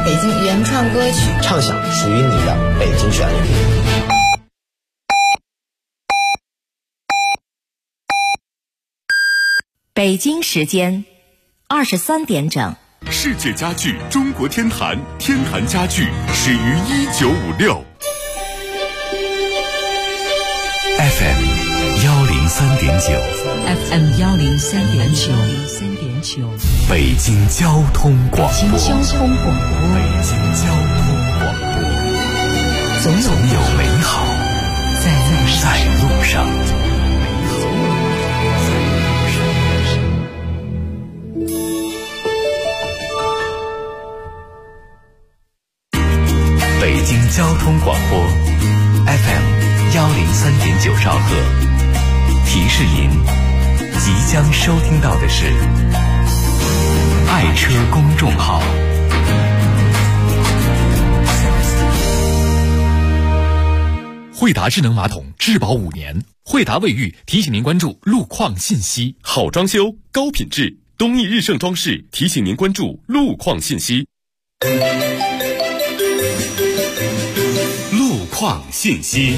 北京原创歌曲， 畅想属于你的北京旋律。 北京时间23点整。 世界家具中国天坛，天坛家具始于1956。FM 103.9，FM 103.9， 北京交通广播， 北京交通广播， 总有美好在路上。北京交通广播 FM 103.9兆赫，提示您即将收听到的是爱车公众号。惠达智能马桶质保5年，惠达卫浴提醒您关注路况信息。好装修，高品质，东义日盛装饰提醒您关注路况信息。路况信息。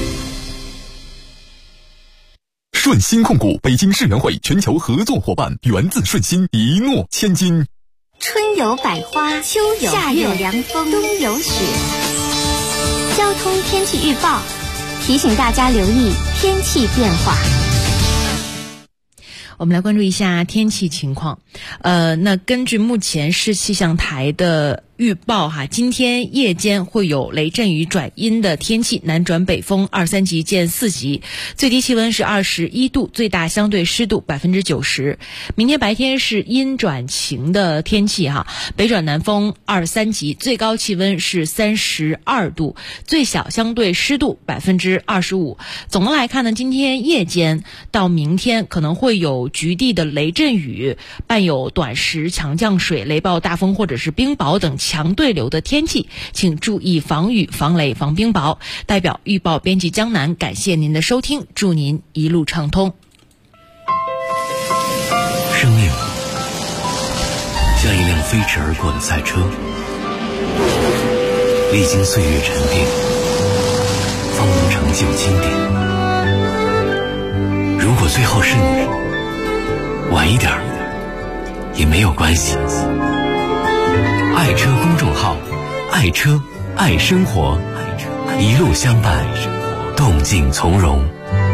顺鑫控股北京世园会全球合作伙伴，源自顺鑫，一诺千金。 春有百花，秋有夏有凉风，冬有雪。交通天气预报提醒大家留意天气变化。 我们来关注一下天气情况。那根据目前市气象台的预报哈，今天夜间会有雷阵雨转阴的天气，南转北风2、3级见4级，最低气温是21度，最大相对湿度90%。明天白天是阴转晴的天气哈，北转南风2、3级，最高气温是32度，最小相对湿度25%。总的来看呢，今天夜间到明天可能会有局地的雷阵雨，伴有短时强降水、雷暴大风或者是冰雹等强对流的天气，请注意防雨、防雷、防冰雹。代表预报编辑江南，感谢您的收听，祝您一路畅通。 生命像一辆飞驰而过的赛车，历经岁月沉淀，方能成就经典。如果最后是你，晚一点也没有关系。爱车公众号，爱车爱生活，一路相伴，动静从容。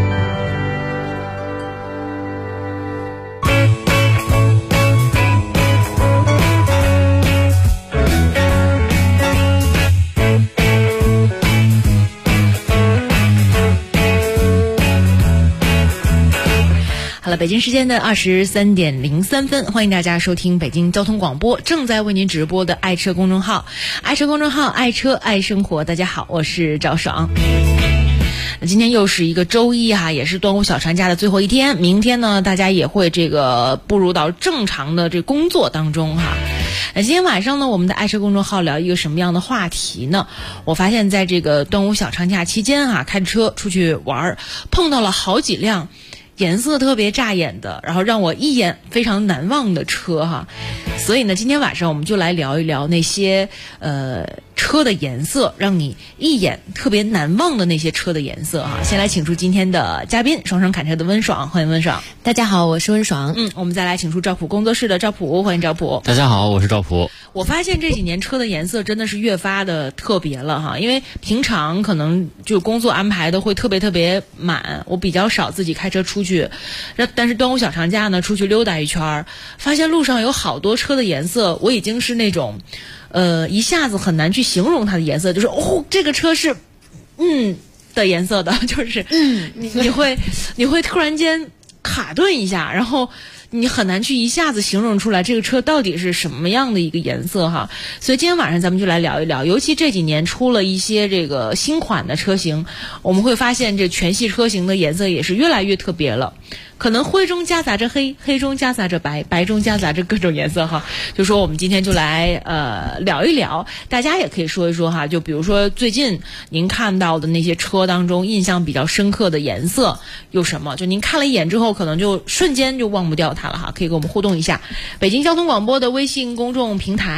好了，北京时间的23点03分，欢迎大家收听北京交通广播正在为您直播的爱车公众号，爱车公众号，爱车爱生活。大家好，我是赵爽。那今天又是一个周一哈，也是端午小长假的最后一天，明天呢大家也会步入到正常的工作当中哈。那今天晚上呢，我们的爱车公众号聊一个什么样的话题呢？我发现在这个端午小长假期间哈，开车出去玩，碰到了好几辆颜色特别扎眼的，然后让我一眼非常难忘的车哈。所以呢，今天晚上我们就来聊一聊那些车的颜色，让你一眼特别难忘的那些车的颜色哈。先来请出今天的嘉宾，双双侃车的温爽，欢迎温爽。 大家好，我是温爽。 我们再来请出赵普工作室的赵普，欢迎赵普。 大家好，我是赵普。 我发现这几年车的颜色真的是越发的特别了哈，因为平常可能就工作安排的会特别满，我比较少自己开车出去，但是端午小长假呢，出去溜达一圈，发现路上有好多车的颜色，我已经是那种一下子很难去形容它的颜色，就是这个车是的颜色的，就是你会突然间卡顿一下，然后你很难去一下子形容出来这个车到底是什么样的一个颜色哈。所以今天晚上咱们就来聊一聊，尤其这几年出了一些这个新款的车型，我们会发现这全系车型的颜色也是越来越特别了。可能灰中夹杂着黑，黑中夹杂着白，白中夹杂着各种颜色哈。就说我们今天就来聊一聊，大家也可以说一说哈。就比如说最近您看到的那些车当中印象比较深刻的颜色有什么？就您看了一眼之后，可能就瞬间就忘不掉它了哈。可以跟我们互动一下。北京交通广播的微信公众平台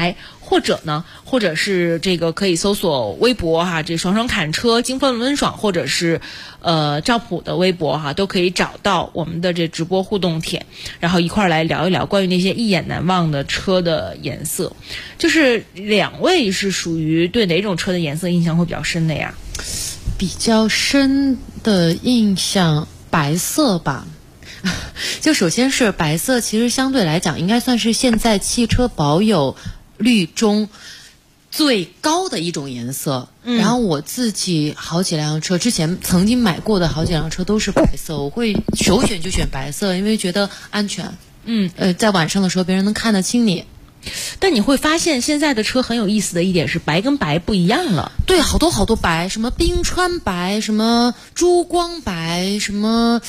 或者是这个可以搜索微博哈，这爽爽侃车、金风温爽，或者是赵普的微博哈，都可以找到我们的这直播互动帖，然后一块儿来聊一聊关于那些一眼难忘的车的颜色。就是两位是属于对哪种车的颜色印象会比较深的呀？ 比较深的印象，白色吧。就首先是白色，其实相对来讲应该算是现在汽车保有率中最高的一种颜色。然后我自己好几辆车之前曾经买过的好几辆车都是白色，我会首选就选白色，因为觉得安全。在晚上的时候别人能看得清你。 但你会发现现在的车很有意思的一点是白跟白不一样了。 对，好多白，什么冰川白，什么珠光白，什么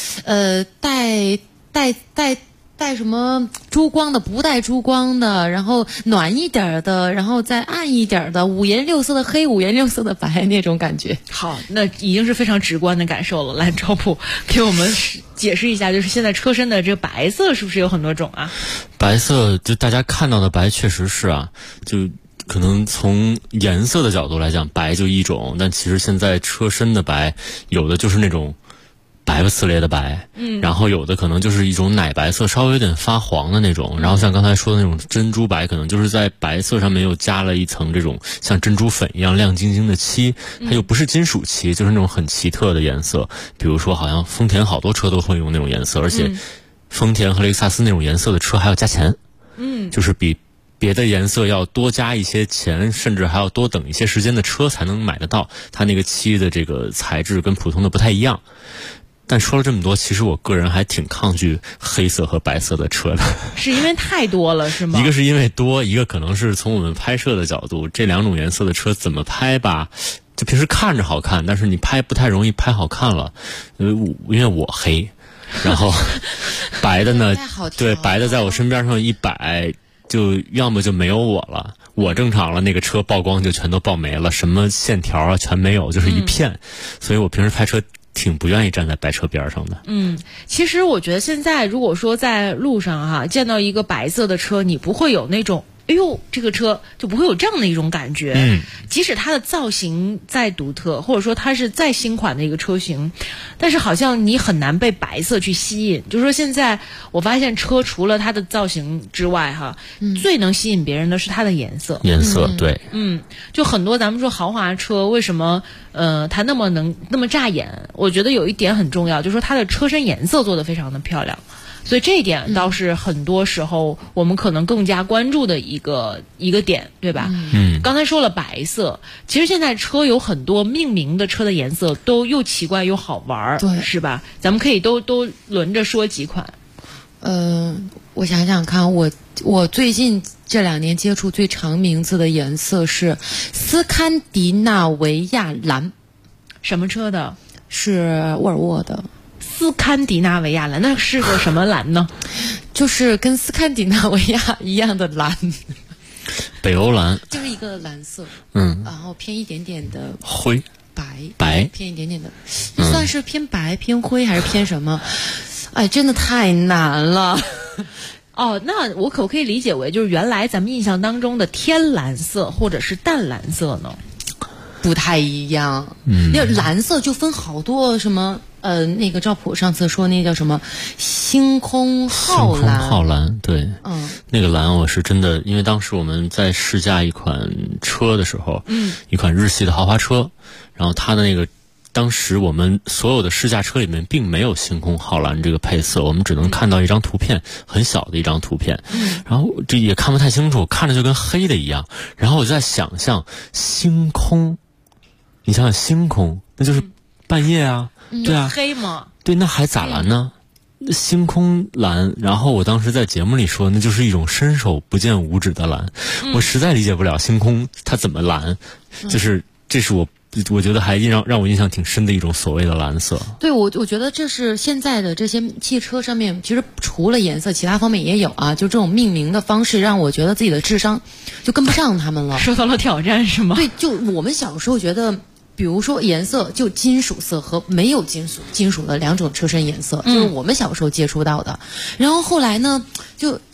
带什么珠光的，不带珠光的，然后暖一点的，然后再暗一点的，五颜六色的黑，五颜六色的白，那种感觉。 好，那已经是非常直观的感受了。来，赵普给我们解释一下，就是现在车身的这个白色是不是有很多种啊？ 白色就大家看到的白确实是啊，就可能从颜色的角度来讲，白就一种，但其实现在车身的白有的就是那种白不呲咧的白，然后有的可能就是一种奶白色，稍微有点发黄的那种，然后像刚才说的那种珍珠白，可能就是在白色上面又加了一层这种像珍珠粉一样亮晶晶的漆，它又不是金属漆，就是那种很奇特的颜色。比如说好像丰田好多车都会用那种颜色，而且丰田和雷克萨斯那种颜色的车还要加钱，就是比别的颜色要多加一些钱，甚至还要多等一些时间的车才能买得到，它那个漆的这个材质跟普通的不太一样。但说了这么多，其实我个人还挺抗拒黑色和白色的车的。是因为太多了是吗？ 一个是因为多，一个可能是从我们拍摄的角度，这两种颜色的车怎么拍吧，就平时看着好看，但是你拍不太容易拍好看了。因为我黑，然后白的呢，对，白的在我身边上一摆，就要么就没有我了，我正常了，那个车曝光就全都曝没了，什么线条啊全没有，就是一片。所以我平时拍车挺不愿意站在白车边上的。 其实我觉得现在如果说在路上哈见到一个白色的车，你不会有那种哎呦这个车就不会有这样的一种感觉。即使它的造型再独特，或者说它是再新款的一个车型，但是好像你很难被白色去吸引。就是说现在我发现车除了它的造型之外哈，最能吸引别人的是它的颜色。 对。 就很多咱们说豪华车为什么它那么扎眼，我觉得有一点很重要，就是说它的车身颜色做得非常的漂亮。所以这一点倒是很多时候我们可能更加关注的一个点，对吧？刚才说了白色，其实现在车有很多命名的车的颜色都又奇怪又好玩，对，是吧？咱们可以都轮着说几款。 我想想看，我最近这2年接触最长名字的颜色是斯堪的纳维亚蓝。 什么车的？ 是沃尔沃的。 斯堪的纳维亚蓝，那是个什么蓝呢？ 就是跟斯堪的纳维亚一样的蓝， 北欧蓝， 就是一个蓝色，然后偏一点点的灰白，偏一点点的，算是偏白偏灰还是偏什么？哎，真的太难了。 那我可不可以理解为就是原来咱们印象当中的天蓝色或者是淡蓝色呢？ 不太一样。那蓝色就分好多什么。那个赵普上次说那叫什么星空浩蓝， 对，那个蓝我是真的，因为当时我们在试驾一款车的时候，一款日系的豪华车，然后它的那个当时我们所有的试驾车里面并没有星空浩蓝这个配色，我们只能看到一张图片，很小的一张图片，然后这也看不太清楚，看着就跟黑的一样，然后我就在想象星空，你想想星空，那就是半夜啊。对啊， 黑吗？ 对，那还咋蓝呢？星空蓝。然后我当时在节目里说，那就是一种伸手不见五指的蓝。我实在理解不了星空它怎么蓝，就是这是我觉得还让我印象挺深的一种所谓的蓝色。 对，我觉得这是现在的这些汽车上面，其实除了颜色，其他方面也有啊。就这种命名的方式，让我觉得自己的智商就跟不上他们了。 受到了挑战是吗？ 对，就我们小时候觉得。比如说颜色就金属色和没有金属的2种车身颜色，就是我们小时候接触到的。然后后来呢，就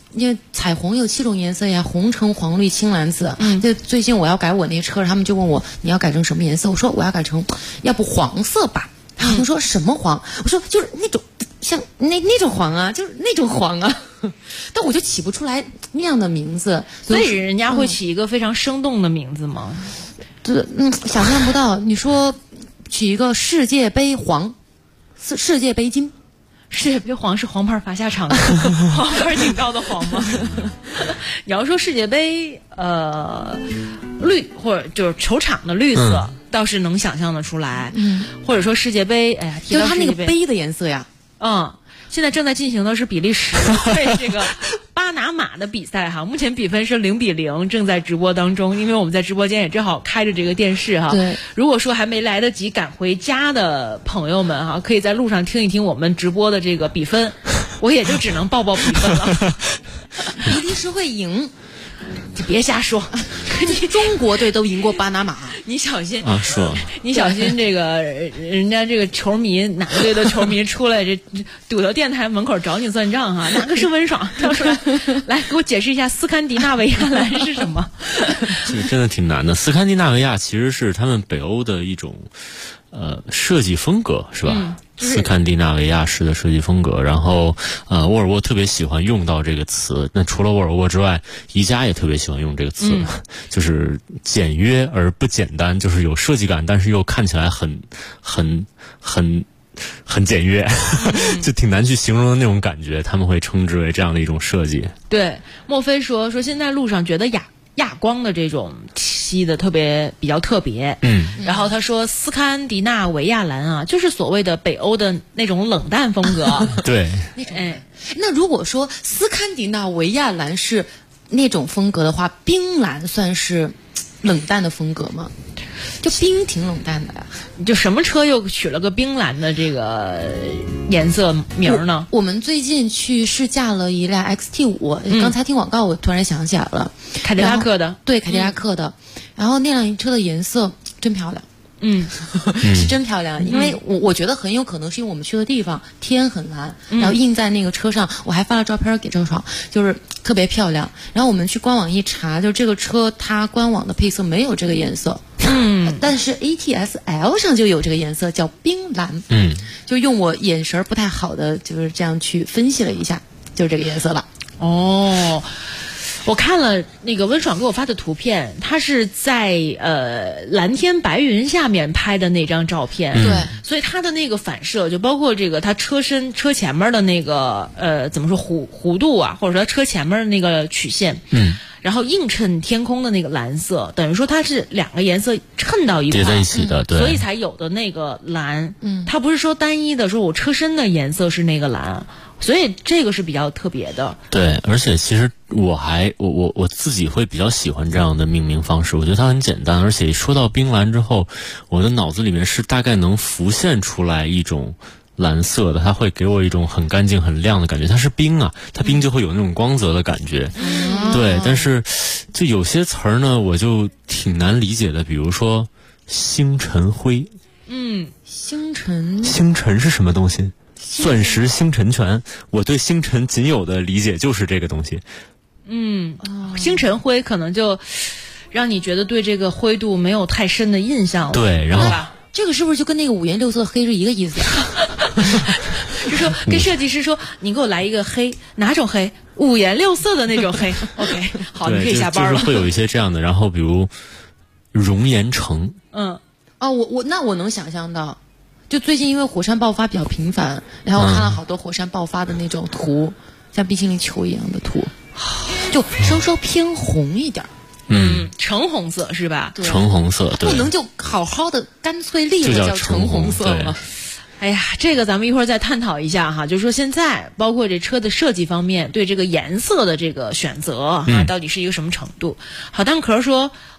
因为彩虹有7种颜色呀，红橙黄绿青蓝紫。就最近我要改我那车，他们就问我你要改成什么颜色，我说我要改成要不黄色吧。他们说什么黄？我说就是那种像那种黄啊，就是那种黄啊。但我就起不出来那样的名字， 所以人家会起一个非常生动的名字吗？ 想象不到。你说取一个世界杯黄，世界杯金。 世界杯黄是黄牌罚下场的黄牌警告的黄吗？你要说世界杯绿或者就是球场的绿色，倒是能想象得出来。或者说世界杯，哎呀， 就是它那个杯的颜色呀。 现在正在进行的是比利时对这个巴拿马的比赛哈，目前比分是0-0，正在直播当中。因为我们在直播间也正好开着这个电视哈。 对， 如果说还没来得及赶回家的朋友们哈，可以在路上听一听我们直播的这个比分，我也就只能报比分了。 比利时会赢。 你别瞎说， 中国队都赢过巴拿马， 你小心啊！说你小心这个人家这个球迷哪个队的球迷出来这堵到电台门口找你算账哈？哪个是温爽？跳出来，来给我解释一下斯堪的纳维亚蓝是什么？ 这个真的挺难的。斯堪的纳维亚其实是他们北欧的一种设计风格，是吧？斯堪的纳维亚式的设计风格，然后沃尔沃特别喜欢用到这个词。那除了沃尔沃之外，宜家也特别喜欢用这个词，就是简约而不简单，就是有设计感，但是又看起来很简约，就挺难去形容的那种感觉。他们会称之为这样的一种设计。 对，莫非说现在路上觉得亚光的这种漆的比较特别。然后他说斯堪的纳维亚蓝啊，就是所谓的北欧的那种冷淡风格。 对， 那如果说斯堪的纳维亚蓝是那种风格的话，冰蓝算是冷淡的风格吗？就冰挺冷淡的呀。 就什么车又取了个冰蓝的这个颜色名呢？ 我们最近去试驾了一辆 XT5，刚才听广告我突然想起来了， 凯迪拉克的。 对，凯迪拉克的。然后那辆车的颜色真漂亮。是真漂亮。因为我觉得很有可能是因为我们去的地方天很蓝，然后印在那个车上，我还发了照片给赵爽，就是特别漂亮。然后我们去官网一查，就这个车它官网的配色没有这个颜色，但是 ATS-L 上就有这个颜色，叫冰蓝。就用我眼神不太好的就是这样去分析了一下，就是这个颜色了。 我看了那个温爽给我发的图片，他是在蓝天白云下面拍的那张照片。 对， 所以他的那个反射，就包括这个他车前面的那个怎么说弧度啊，或者说车前面的那个曲线，然后映衬天空的那个蓝色，等于说它是两个颜色衬到一块， 叠在一起的，对， 所以才有的那个蓝。它不是说单一的说我车身的颜色是那个蓝。所以这个是比较特别的。 对，而且其实我自己会比较喜欢这样的命名方式，我觉得它很简单，而且说到冰蓝之后，我的脑子里面是大概能浮现出来一种蓝色的，它会给我一种很干净很亮的感觉。它是冰啊，它冰就会有那种光泽的感觉。对，但是就有些词儿呢我就挺难理解的，比如说星辰灰。 星辰是什么东西？钻石星辰泉，我对星辰仅有的理解就是这个东西。 星辰灰可能就让你觉得对这个灰度没有太深的印象了。 对，然后这个是不是就跟那个五颜六色黑是一个意思？ 就说跟设计师说，你给我来一个黑，哪种黑？五颜六色的那种黑。OK， 好，你可以下班了。 就是会有一些这样的，然后比如熔岩城。 我能想象到。就最近因为火山爆发比较频繁，然后我看了好多火山爆发的那种图，像冰淇淋球一样的图，就稍稍偏红一点。 橙红色是吧？ 橙红色，对， 不能就好好的干脆利落叫橙红色吗？ 哎呀，这个咱们一会儿再探讨一下哈，就是说现在包括这车的设计方面，对这个颜色的这个选择到底是一个什么程度？好蛋壳说，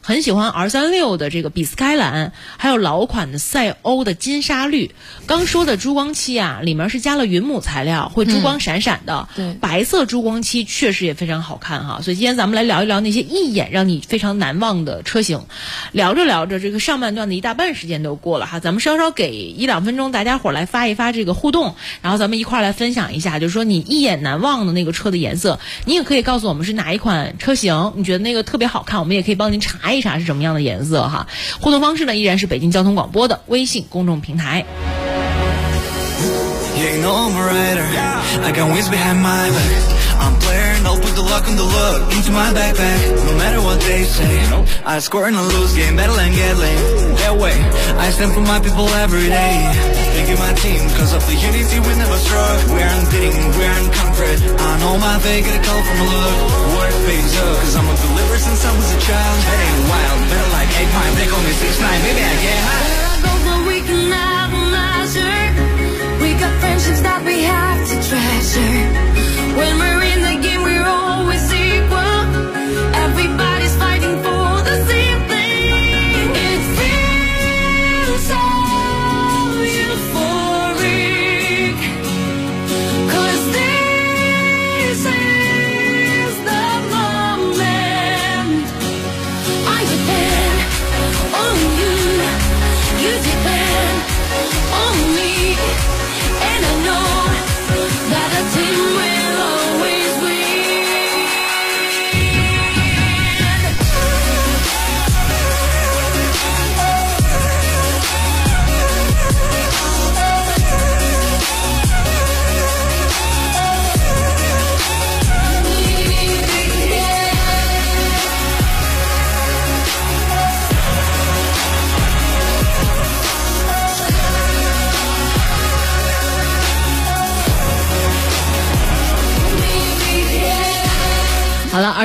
很喜欢 R36 的这个比斯开蓝，还有老款的赛欧的金沙绿。刚说的珠光漆啊，里面是加了云母材料，会珠光闪闪的。 对， 白色珠光漆确实也非常好看哈。所以今天咱们来聊一聊那些一眼让你非常难忘的车型。聊着聊着，这个上半段的一大半时间都过了哈，咱们稍稍给1-2分钟，大家伙来发一发这个互动，然后咱们一块来分享一下，就是说你一眼难忘的那个车的颜色，你也可以告诉我们是哪一款车型，你觉得那个特别好看，我们也可以帮您查一查是什么样的颜色哈。互动方式呢，依然是北京交通广播的微信公众平台。 Yeah, you know I'm a rider. I got wings behind my back. I'm blaring, I'll put the luck on the look into my backpack. No matter what they say, I score in a loose game, battle and get lame. That way, I stand for my people every day. Thank you my team, cause of the unity we never struck. We're unbeating, we're unconquered. I know my fate, get a call from a look. Work pays up, cause I'm a deliverer since I was a child. That ain't wild, better like 8 Mile, they call me 6'9", maybe I get high. Where I go, but we can have a measure. We got friendships that we have to treasure. When we're in the game, we're always equal. Everybody's fighting for the same thing. It feels so euphoric, 'cause this is the moment. I depend on you, you depend on me. And I know that a team will always win. 好了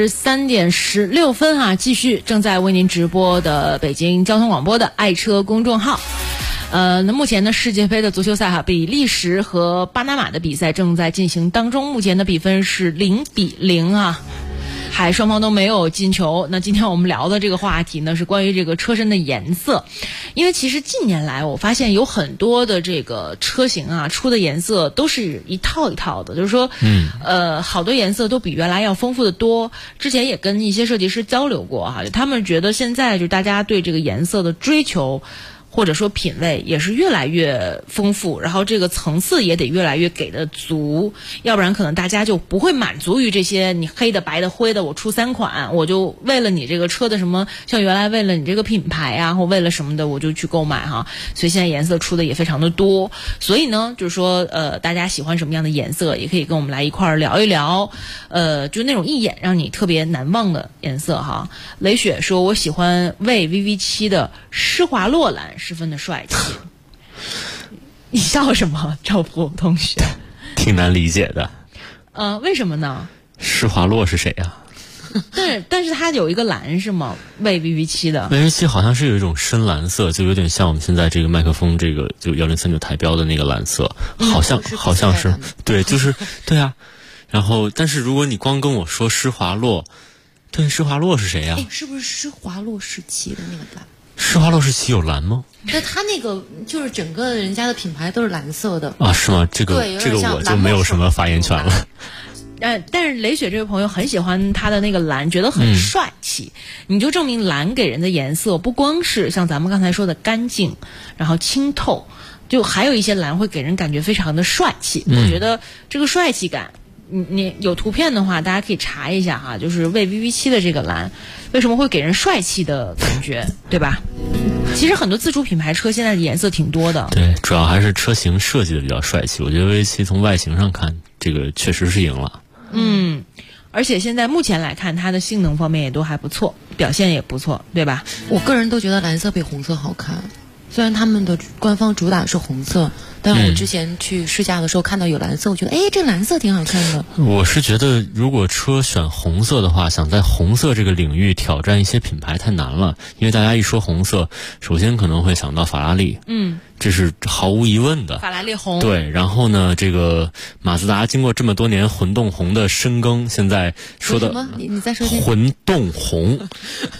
，23:16哈，继续正在为您直播的北京交通广播的爱车公众号。那目前呢，世界杯的足球赛哈，比利时和巴拿马的比赛正在进行当中，目前的比分是0-0啊。双方都没有进球。那今天我们聊的这个话题呢，是关于这个车身的颜色。因为其实近年来我发现有很多的这个车型啊，出的颜色都是一套一套的，就是说好多颜色都比原来要丰富的多。之前也跟一些设计师交流过哈，他们觉得现在就大家对这个颜色的追求或者说品味也是越来越丰富，然后这个层次也得越来越给的足，要不然可能大家就不会满足于这些你黑的白的灰的我出3款，我就为了你这个车的什么，像原来为了你这个品牌啊或为了什么的我就去购买哈。所以现在颜色出的也非常的多，所以呢就是说大家喜欢什么样的颜色也可以跟我们来一块儿聊一聊，就那种一眼让你特别难忘的颜色哈。雷雪说我喜欢为 VV7 的施华洛蓝，十分的帅气。你笑什么，赵普同学？ 挺难理解的。 为什么呢？ 施华洛是谁呀？ 但是它有一个蓝是吗？为 VV7 的 VV7 好像是有一种深蓝色，就有点像我们现在这个麦克风这个就1039台标的那个蓝色，好像是对，就是对啊。然后，但是如果你光跟我说施华洛，对，施华洛是谁呀？ 是不是施华洛世奇的那个蓝？ 施华洛世奇有蓝吗？ 那它那个就是整个人家的品牌都是蓝色的啊？是吗？这个我就没有什么发言权了。 但是雷雪这位朋友很喜欢他的那个蓝，觉得很帅气。你就证明蓝给人的颜色不光是像咱们刚才说的干净，然后清透，就还有一些蓝会给人感觉非常的帅气。我觉得这个帅气感，你有图片的话，大家可以查一下哈，就是为 VV7 的这个蓝，为什么会给人帅气的感觉，对吧？其实很多自主品牌车现在的颜色挺多的， 对，主要还是车型设计的比较帅气。我觉得 VV7 从外形上看，这个确实是赢了。 而且现在目前来看，它的性能方面也都还不错，表现也不错，对吧？ 我个人都觉得蓝色比红色好看，虽然他们的官方主打是红色，但我之前去试驾的时候看到有蓝色，我觉得这蓝色挺好看的。 我是觉得如果车选红色的话，想在红色这个领域挑战一些品牌太难了，因为大家一说红色，首先可能会想到法拉利，这是毫无疑问的。 法拉利红。 对，然后呢，这个马自达经过这么多年混动红的深耕，现在说的什么？你再说一遍。 混动红。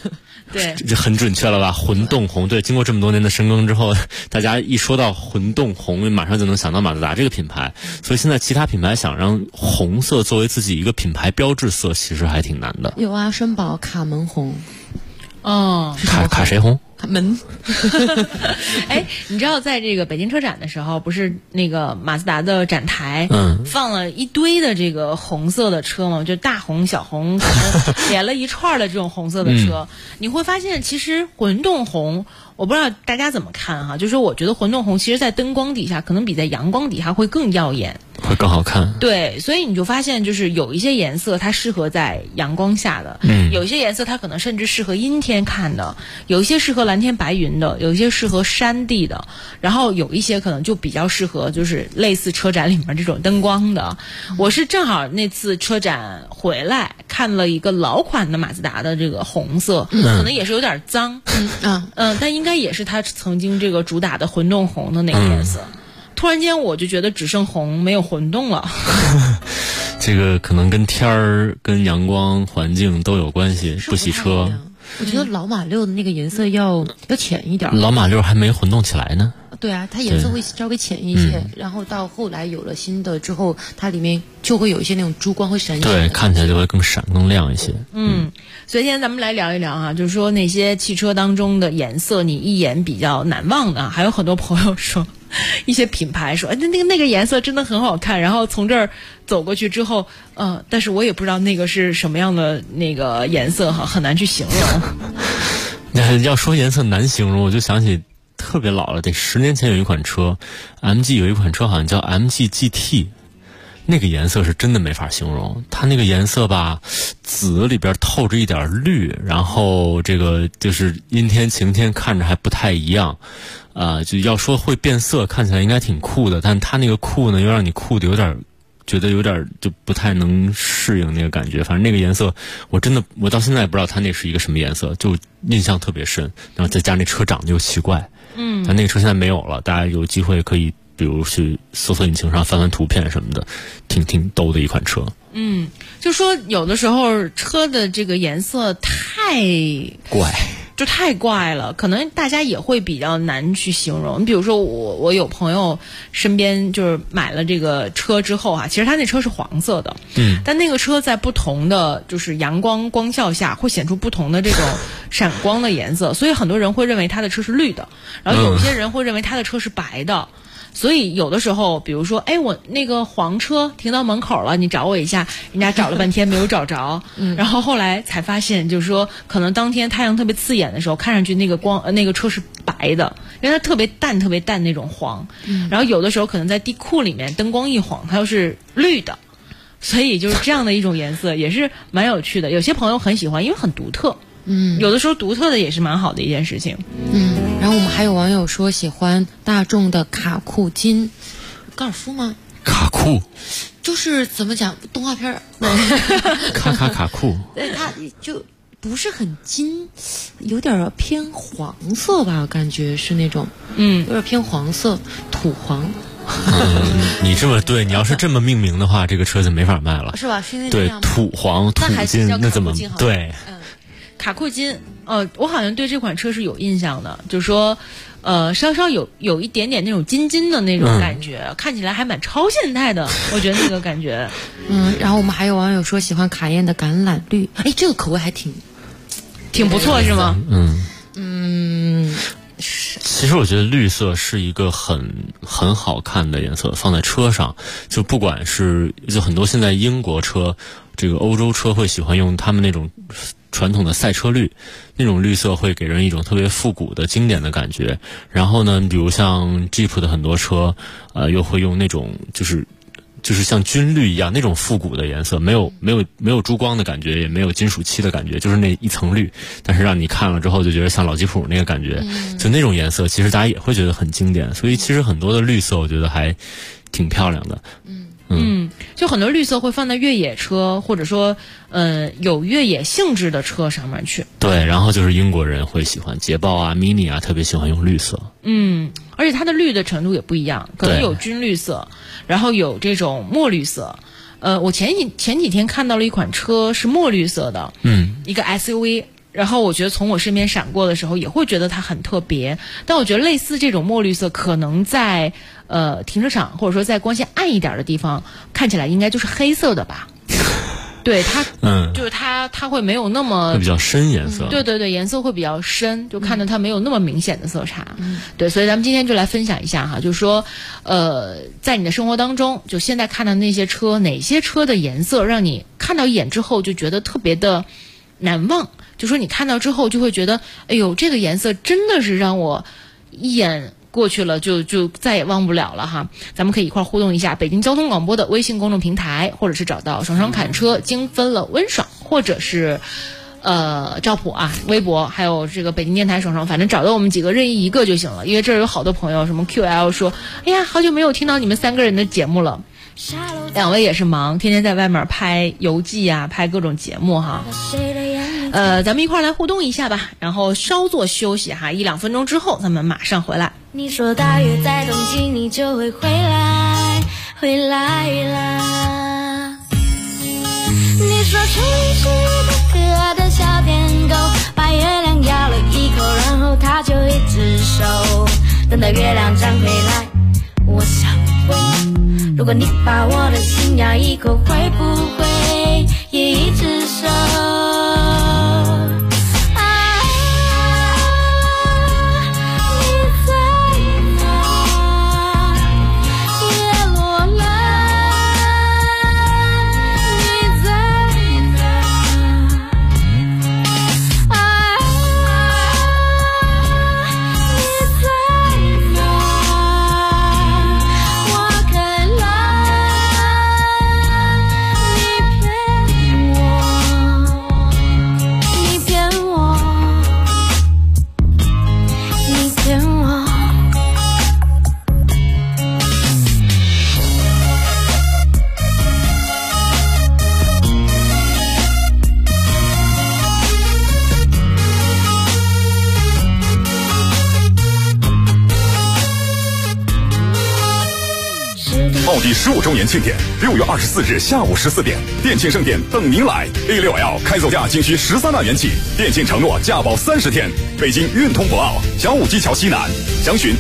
对， 这很准确了吧？混动红，对，经过这么多年的深耕之后，大家一说到混动红，马上就能想到马自达这个品牌。所以现在其他品牌想让红色作为自己一个品牌标志色，其实还挺难的。 有啊，绅宝卡门红。 哦， 卡谁红？ 门。 哎，你知道在这个北京车展的时候，不是那个马自达的展台，放了一堆的这个红色的车吗？就大红、小红，连了一串的这种红色的车。你会发现，其实混动红，我不知道大家怎么看哈，就是说我觉得混动红其实在灯光底下，可能比在阳光底下会更耀眼， 会更好看。 对，所以你就发现，就是有一些颜色它适合在阳光下的，有一些颜色它可能甚至适合阴天看的，有一些适合蓝天白云的，有一些适合山地的，然后有一些可能就比较适合就是类似车展里面这种灯光的。我是正好那次车展回来看了一个老款的马自达的这个红色，可能也是有点脏，但应该也是它曾经这个主打的混动红的那个颜色。突然间我就觉得只剩红没有混动了。 这个可能跟天儿、跟阳光环境都有关系，不洗车。 我觉得老马六的那个颜色要浅一点。 老马六还没混动起来呢。 对啊，它颜色会稍微浅一些，然后到后来有了新的之后，它里面就会有一些那种珠光会闪闪。 对，看起来就会更闪更亮一些。 所以现在咱们来聊一聊啊，就是说那些汽车当中的颜色你一眼比较难忘的，还有很多朋友说一些品牌说那个颜色真的很好看，然后从这儿走过去之后但是我也不知道那个是什么样的那个颜色哈，很难去形容。 要说颜色难形容，我就想起特别老了，得10年前有一款车 MG 有一款车好像叫 MG GT， 那个颜色是真的没法形容。它那个颜色吧，紫里边透着一点绿，然后这个就是阴天晴天看着还不太一样。就要说会变色，看起来应该挺酷的，但它那个酷呢，又让你酷的有点，觉得有点就不太能适应那个感觉。反正那个颜色，我到现在也不知道它那是一个什么颜色，就印象特别深。然后再加上那车长得又奇怪，但那个车现在没有了，大家有机会可以，比如去搜索引擎上翻翻图片什么的，挺逗的一款车。 就说有的时候车的这个颜色太怪。 就太怪了，可能大家也会比较难去形容。你比如说我有朋友身边就是买了这个车之后其实他那车是黄色的，但那个车在不同的就是阳光光效下会显出不同的这种闪光的颜色，所以很多人会认为他的车是绿的，然后有些人会认为他的车是白的。所以有的时候比如说我那个黄车停到门口了，你找我一下，人家找了半天没有找着，然后后来才发现就是说可能当天太阳特别刺眼的时候，看上去那个车是白的，因为它特别淡那种黄，然后有的时候可能在地库里面灯光一晃它又是绿的，所以就是这样的一种颜色也是蛮有趣的，有些朋友很喜欢，因为很独特。有的时候独特的也是蛮好的一件事情。 然后我们还有网友说喜欢大众的卡酷金，高尔夫吗？ 卡酷就是怎么讲，动画片卡酷， 对，它就不是很金，有点偏黄色吧，感觉是那种有点偏黄色，土黄。 你这么对，你要是这么命名的话，这个车就没法卖了， 是吧？是因为对土黄土金，那怎么对？ 卡酷金，我好像对这款车是有印象的，就是说，稍稍有一点点那种金的那种感觉，看起来还蛮超现代的，我觉得那个感觉。 然后我们还有网友说喜欢卡宴的橄榄绿，这个口味还挺不错，是吗？ 其实我觉得绿色是一个很好看的颜色，放在车上，就不管是就很多现在英国车，这个欧洲车会喜欢用他们那种传统的赛车绿，那种绿色会给人一种特别复古的经典的感觉。然后呢，比如像 Jeep 的很多车，又会用那种就是像军绿一样那种复古的颜色，没有珠光的感觉，也没有金属漆的感觉，就是那一层绿，但是让你看了之后就觉得像老吉普那个感觉，就那种颜色其实大家也会觉得很经典。所以其实很多的绿色我觉得还挺漂亮的。 就很多绿色会放在越野车或者说有越野性质的车上面去。 对，然后就是英国人会喜欢捷豹啊 Mini 啊，特别喜欢用绿色。 而且它的绿的程度也不一样，可能有军绿色，然后有这种墨绿色。我前几天看到了一款车是墨绿色的，一个 SUV， 然后我觉得从我身边闪过的时候，也会觉得它很特别。但我觉得类似这种墨绿色，可能在停车场或者说在光线暗一点的地方，看起来应该就是黑色的吧。对它，就是它会没有那么比较深颜色。 对对对，颜色会比较深，就看着它没有那么明显的色差。对，所以咱们今天就来分享一下哈，就是说，在你的生活当中，就现在看到那些车，哪些车的颜色让你看到一眼之后就觉得特别的难忘？就说你看到之后就会觉得，哎呦，这个颜色真的是让我一眼过去了就再也忘不了了哈。咱们可以一块互动一下北京交通广播的微信公众平台，或者是找到爽爽侃车精分了温爽，或者是赵普啊微博，还有这个北京电台爽爽，反正找到我们几个任意一个就行了。因为这儿有好多朋友什么 QL 说，哎呀，好久没有听到你们3个人的节目了。2位也是忙，天天在外面拍游记啊，拍各种节目哈。咱们一块来互动一下吧，然后稍作休息哈，1-2分钟之后咱们马上回来。 你说大约在冬季你就会回来啦。你说春里是一个可爱的小舔狗，把月亮咬了一口，然后它就一只手等到月亮长回来。我想问，如果你把我的心咬一口，会不会也一只手？ 奥迪15周年庆典，6月24日下午14点，电信盛典等您来。A6L 开走价仅需13万元起，电信承诺价保30天。北京运通博奥小武基桥西南，详询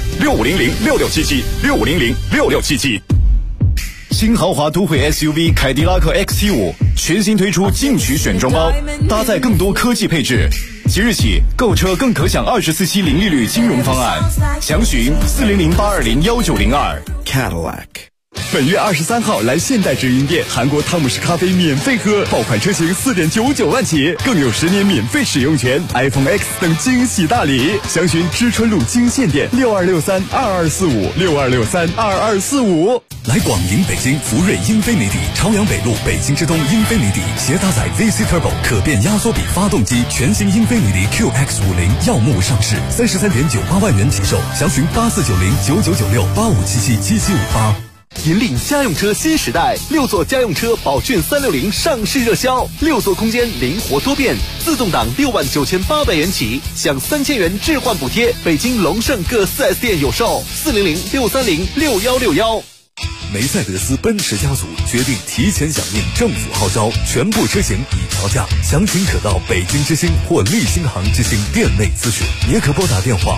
65006677，65006677。 新豪华都会 SUV 凯迪拉克 XT5 全新推出进取选装包，搭载更多科技配置。即日起购车更可享24期零利率金融方案，详询40082019002。 Cadillac。本月23号来现代直营店，韩国汤姆士咖啡免费喝，爆款车型4.99万起，更有10年免费使用权， iPhone X 等惊喜大礼。详询知春路金线店62632245，62632245。 来广营北京福瑞英菲尼迪朝阳北路北京之东英菲尼迪携搭载 VC Turbo 可变压缩比发动机全新英菲尼迪 QX50耀目上市，33.98万元起售，详询8490999685777758。 引领家用车新时代，6座家用车宝骏360上市热销，6座空间灵活多变，自动挡69800元起，享3000元置换补贴。北京龙盛各 4S 店有售，40063061161。 梅赛德斯奔驰家族决定提前响应政府号召，全部车型已调价，详情可到北京之星或利星行之星店内咨询，也可拨打电话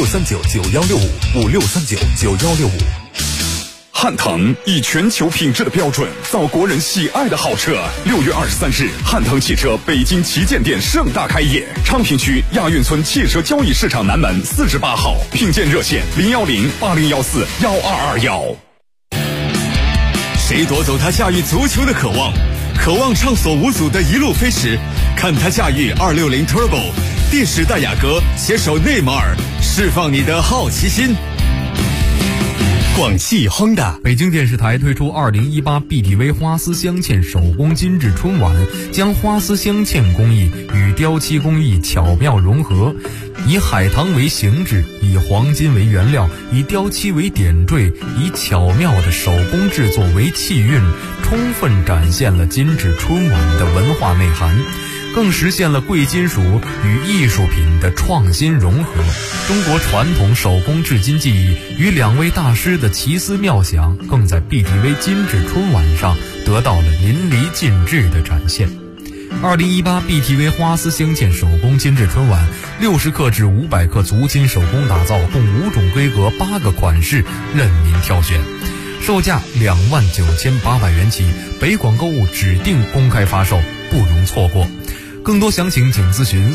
56399165，56399165。 汉腾以全球品质的标准造国人喜爱的好车。6月23日，汉腾汽车北京旗舰店盛大开业，昌平区亚运村汽车交易市场南门48号，聘建热线01080141221。 谁夺走他驾驭足球的渴望？渴望畅所无阻的一路飞驰，看他驾驭260 Turbo， 电时代雅阁携手内马尔，释放你的好奇心。广汽 Honda。 北京电视台推出2018 BTV 花丝镶嵌手工精致春晚，将花丝镶嵌工艺与雕漆工艺巧妙融合，以海棠为形制，以黄金为原料，以雕漆为点缀，以巧妙的手工制作为气韵，充分展现了精致春晚的文化内涵，更实现了贵金属与艺术品的创新融合。中国传统手工制金技艺与2位大师的奇思妙想，更在 BTV 精致春晚上得到了淋漓尽致的展现。 2018 BTV 花丝镶嵌手工精致春晚，60克至500克足金手工打造，共5种规格8个款式，任您挑选。售价29800元起，北广购物指定公开发售，不容错过。更多详情请咨询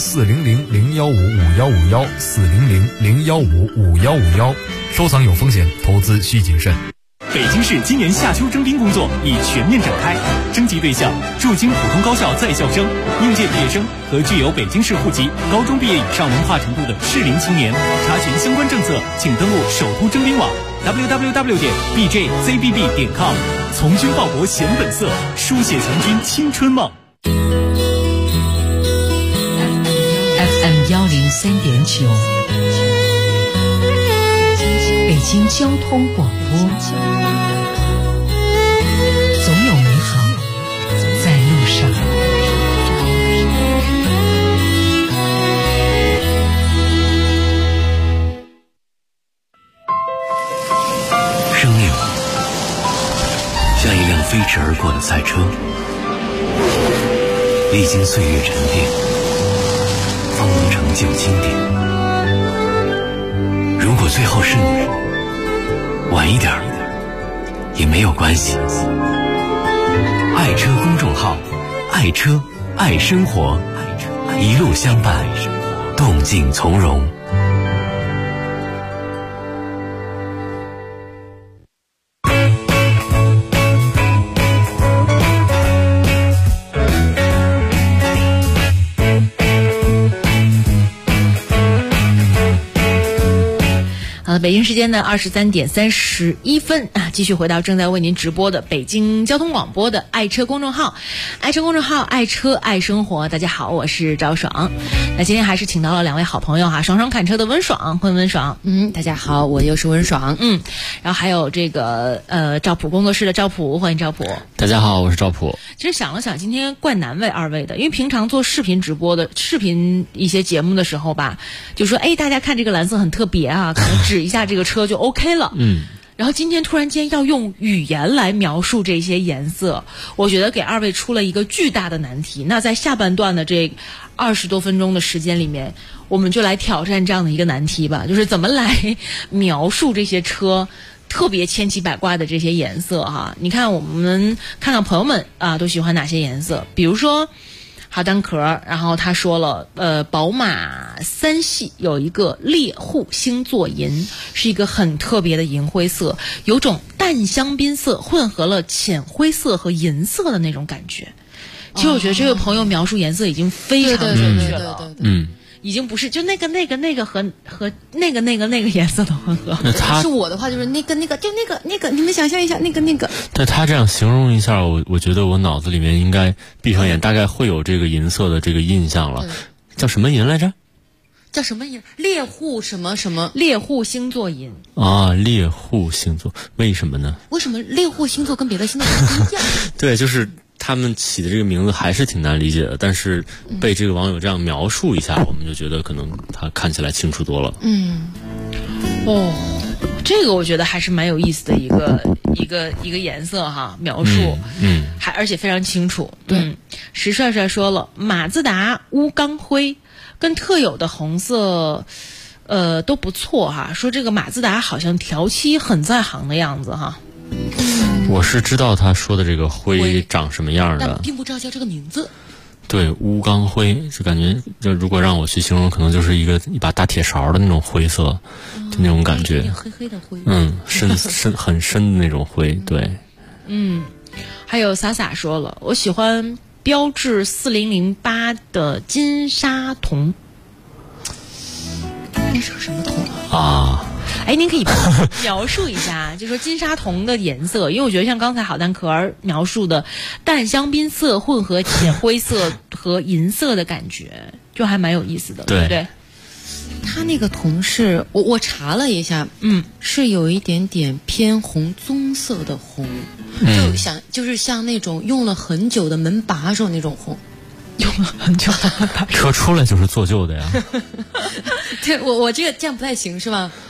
400-015-5151，400-015-5151。收藏有风险，投资需谨慎。 北京市今年夏秋征兵工作已全面展开，征集对象驻京普通高校在校生、应届毕业生和具有北京市户籍、高中毕业以上文化程度的适龄青年。查询相关政策，请登录首都征兵网 www.bjzbb.com。从军报国显本色，书写强军青春梦。 FM 103.9，北京交通广播，总有美好在路上。 生命像一辆飞驰而过的赛车，历经岁月沉淀，方能成就经典。如果最后是你，晚一点也没有关系。爱车公众号，爱车爱生活，一路相伴，动静从容。 北京时间的23点31分啊，继续回到正在为您直播的北京交通广播的爱车公众号，爱车公众号，爱车爱生活。大家好，我是赵爽。那今天还是请到了2位好朋友哈，爽爽侃车的温爽，欢迎温爽。 大家好，我又是温爽。 然后还有这个赵普工作室的赵普，欢迎赵普。 大家好，我是赵普。 其实想了想，今天怪难为二位的，因为平常做视频直播的视频一些节目的时候吧，就说大家看这个蓝色很特别啊，可能指一下这个车就 OK 了。然后今天突然间要用语言来描述这些颜色，我觉得给二位出了一个巨大的难题。那在下半段的这20多分钟的时间里面，我们就来挑战这样的一个难题吧，就是怎么来描述这些车特别千奇百怪的这些颜色哈。你看我们看看朋友们啊都喜欢哪些颜色，比如说哈丹壳，然后他说了宝马3系有一个猎户星座银，是一个很特别的银灰色，有种淡香槟色混合了浅灰色和银色的那种感觉。其实我觉得这位朋友描述颜色已经非常准确了。已经不是就那个和那个颜色的混合。 是我的话就是那个，你们想象一下那个。 但他这样形容一下，我觉得我脑子里面应该闭上眼，大概会有这个银色的这个印象了。叫什么银来着？ 叫什么银？猎户什么什么？ 猎户星座银啊，猎户星座，为什么呢？ 为什么猎户星座跟别的星座不一样？ 对，就是他们起的这个名字还是挺难理解的，但是被这个网友这样描述一下，我们就觉得可能他看起来清楚多了。 这个我觉得还是蛮有意思的一个颜色哈，描述，而且非常清楚。石帅帅说了，马自达钨钢灰跟特有的红色都不错哈，说这个马自达好像调漆很在行的样子哈。 我是知道他说的这个灰长什么样的， 但并不知道叫这个名字。 对，钨钢灰就感觉，就如果让我去形容，可能就是一把大铁勺的那种灰色，就那种感觉， 黑黑的灰， 很深的那种灰，对。 还有洒洒说了，我喜欢标致4008的金沙铜。 那是什么铜啊？ 您可以帮我描述一下，就说金沙铜的颜色，因为我觉得像刚才好蛋壳儿描述的淡香槟色混合浅灰色和银色的感觉，就还蛮有意思的，对不对？ 它那个铜是我查了一下，是有一点点偏红棕色的红，就是像那种用了很久的门把手那种红。 用了很久的门把手， 车出来就是做旧的呀。 对，我这样不太行是吧？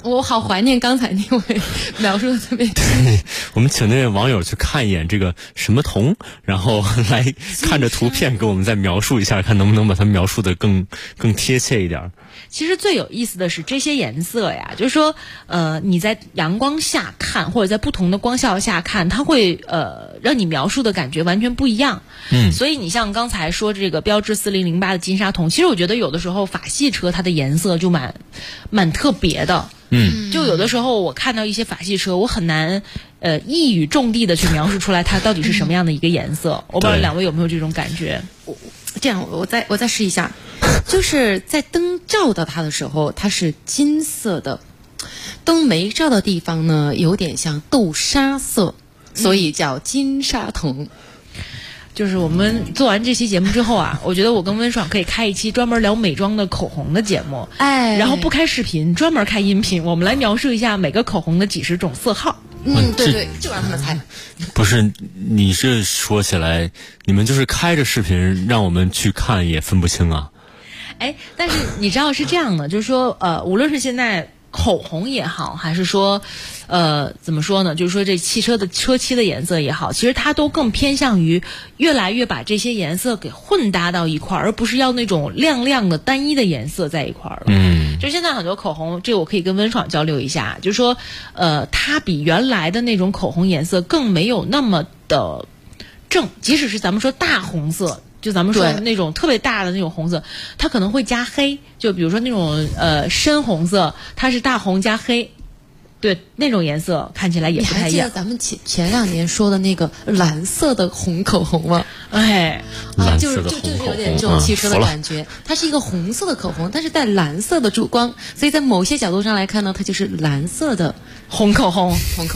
我好怀念刚才那位描述的特别对，我们请那位网友去看一眼这个什么铜，然后来看着图片给我们再描述一下，看能不能把它描述的更贴切一点。 其实最有意思的是这些颜色呀，就是说，你在阳光下看，或者在不同的光效下看，它会让你描述的感觉完全不一样。所以你像刚才说这个标致4008的金沙铜，其实我觉得有的时候法系车它的颜色就蛮特别的。就有的时候我看到一些法系车，我很难一语中的去描述出来它到底是什么样的一个颜色。我不知道两位有没有这种感觉？ 这样，我再试一下，就是在灯照到它的时候，它是金色的；灯没照的地方呢，有点像豆沙色，所以叫金沙铜。 就是我们做完这期节目之后啊，我觉得我跟温爽可以开一期专门聊美妆的口红的节目，然后不开视频，专门开音频，我们来描述一下每个口红的几十种色号。 对，就让他们猜。 不是，你这说起来，你们就是开着视频让我们去看也分不清啊。 但是你知道是这样的，就是说无论是现在口红也好，还是说怎么说呢，就是说这汽车的车漆的颜色也好，其实它都更偏向于越来越把这些颜色给混搭到一块儿，而不是要那种亮亮的单一的颜色在一块儿了。就现在很多口红，这个我可以跟温爽交流一下，就是说它比原来的那种口红颜色更没有那么的正，即使是咱们说大红色，就咱们说那种特别大的那种红色，它可能会加黑，就比如说那种深红色，它是大红加黑，对，那种颜色看起来也不太一样。 你还记得咱们前2年说的那个蓝色的红口红吗？就是有点这种汽车的感觉，它是一个红色的口红，但是带蓝色的主光，所以在某些角度上来看呢，它就是蓝色的红口红。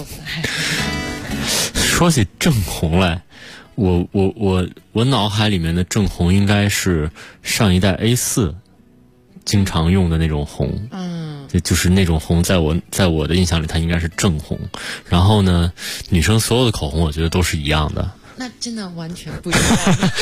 说起正红来，我脑海里面的正红应该是上一代 A4 经常用的那种红，就是那种红，在我的印象里，它应该是正红。然后呢，女生所有的口红，我觉得都是一样的。 那真的完全不一样。